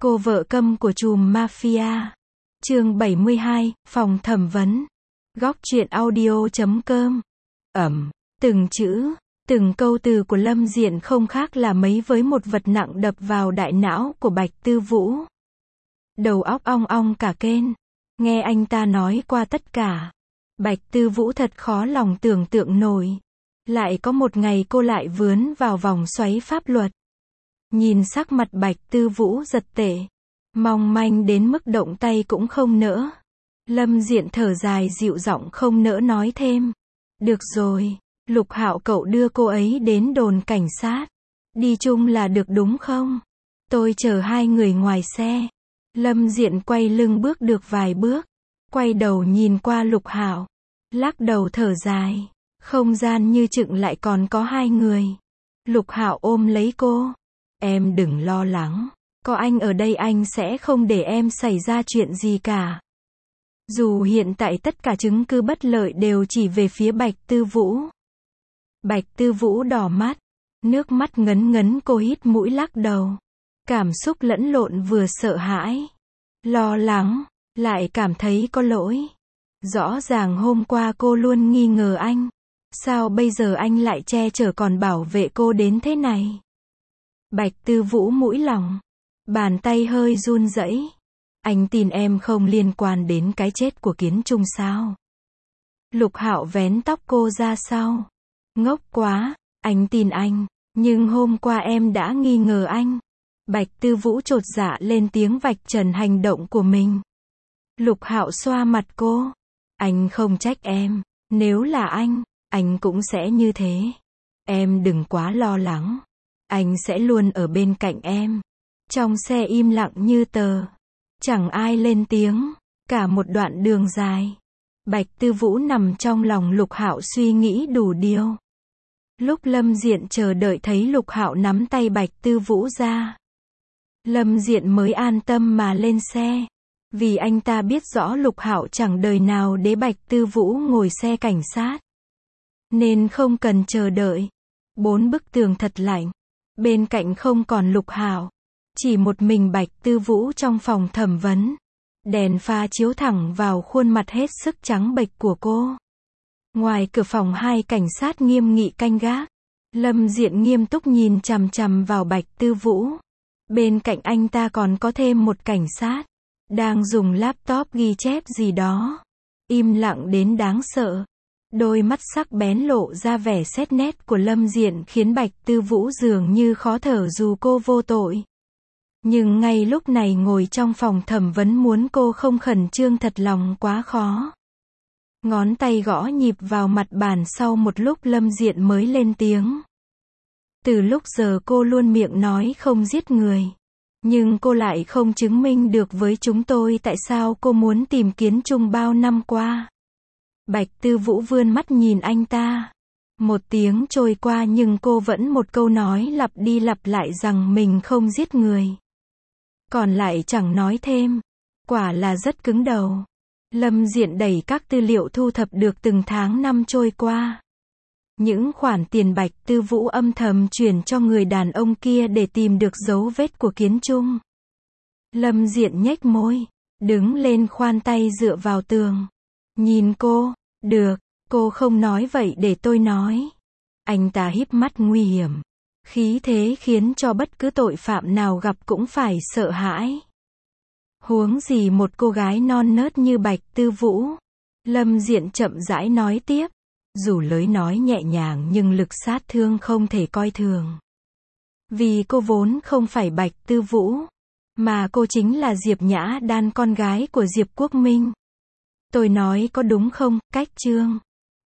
Cô vợ câm của trùm mafia. Chương 72, phòng thẩm vấn. Góc truyện audio.com. Từng chữ, từng câu từ của Lâm Diện không khác là mấy với một vật nặng đập vào đại não của Bạch Tư Vũ. Đầu óc ong ong cả kên. Nghe anh ta nói qua tất cả. Bạch Tư Vũ thật khó lòng tưởng tượng nổi. Lại có một ngày cô lại vướng vào vòng xoáy pháp luật. Nhìn sắc mặt Bạch Tư Vũ giật tệ. Mong manh đến mức động tay cũng không nỡ. Lâm Diện thở dài dịu giọng không nỡ nói thêm. Được rồi, Lục Hạo cậu đưa cô ấy đến đồn cảnh sát. Đi chung là được đúng không? Tôi chờ hai người ngoài xe. Lâm Diện quay lưng bước được vài bước. Quay đầu nhìn qua Lục Hạo. Lắc đầu thở dài. Không gian như chựng lại còn có hai người. Lục Hạo ôm lấy cô. Em đừng lo lắng. Có anh ở đây anh sẽ không để em xảy ra chuyện gì cả. Dù hiện tại tất cả chứng cứ bất lợi đều chỉ về phía Bạch Tư Vũ. Bạch Tư Vũ đỏ mắt. Nước mắt ngấn ngấn cô hít mũi lắc đầu. Cảm xúc lẫn lộn vừa sợ hãi. Lo lắng. Lại cảm thấy có lỗi. Rõ ràng hôm qua cô luôn nghi ngờ anh. Sao bây giờ anh lại che chở còn bảo vệ cô đến thế này? Bạch Tư Vũ mũi lòng. Bàn tay hơi run rẩy. Anh tin em không liên quan đến cái chết của Kiến Trung sao? Lục Hạo vén tóc cô ra sau. Ngốc quá, anh tin anh, nhưng hôm qua em đã nghi ngờ anh. Bạch Tư Vũ chột dạ lên tiếng vạch trần hành động của mình. Lục Hạo xoa mặt cô. Anh không trách em, nếu là anh cũng sẽ như thế. Em đừng quá lo lắng. Anh sẽ luôn ở bên cạnh em. Trong xe im lặng như tờ. Chẳng ai lên tiếng. Cả một đoạn đường dài. Bạch Tư Vũ nằm trong lòng Lục Hạo suy nghĩ đủ điều. Lúc Lâm Diện chờ đợi thấy Lục Hạo nắm tay Bạch Tư Vũ ra. Lâm Diện mới an tâm mà lên xe. Vì anh ta biết rõ Lục Hạo chẳng đời nào để Bạch Tư Vũ ngồi xe cảnh sát. Nên không cần chờ đợi. 4 bức tường thật lạnh. Bên cạnh không còn Lục Hạo. Chỉ một mình Bạch Tư Vũ trong phòng thẩm vấn. Đèn pha chiếu thẳng vào khuôn mặt hết sức trắng bệch của cô. Ngoài cửa phòng hai cảnh sát nghiêm nghị canh gác. Lâm Diện nghiêm túc nhìn chằm chằm vào Bạch Tư Vũ. Bên cạnh anh ta còn có thêm một cảnh sát. Đang dùng laptop ghi chép gì đó. Im lặng đến đáng sợ. Đôi mắt sắc bén lộ ra vẻ xét nét của Lâm Diện khiến Bạch Tư Vũ dường như khó thở dù cô vô tội. Nhưng ngay lúc này ngồi trong phòng thẩm vấn muốn cô không khẩn trương thật lòng quá khó. Ngón tay gõ nhịp vào mặt bàn sau một lúc Lâm Diện mới lên tiếng. Từ lúc giờ cô luôn miệng nói không giết người. Nhưng cô lại không chứng minh được với chúng tôi tại sao cô muốn tìm Kiến Trung bao năm qua. Bạch Tư Vũ vươn mắt nhìn anh ta. Một tiếng trôi qua nhưng cô vẫn một câu nói lặp đi lặp lại rằng mình không giết người. Còn lại chẳng nói thêm. Quả là rất cứng đầu. Lâm Diện đẩy các tư liệu thu thập được từng tháng năm trôi qua. Những khoản tiền Bạch Tư Vũ âm thầm chuyển cho người đàn ông kia để tìm được dấu vết của Kiến Trung. Lâm Diện nhếch môi. Đứng lên khoan tay dựa vào tường. Nhìn cô. Được, cô không nói vậy để tôi nói. Anh ta híp mắt nguy hiểm. Khí thế khiến cho bất cứ tội phạm nào gặp cũng phải sợ hãi. Huống gì một cô gái non nớt như Bạch Tư Vũ. Lâm Diện chậm rãi nói tiếp. Dù lời nói nhẹ nhàng nhưng lực sát thương không thể coi thường. Vì cô vốn không phải Bạch Tư Vũ. Mà cô chính là Diệp Nhã Đan, con gái của Diệp Quốc Minh. Tôi nói có đúng không, Cách Trương?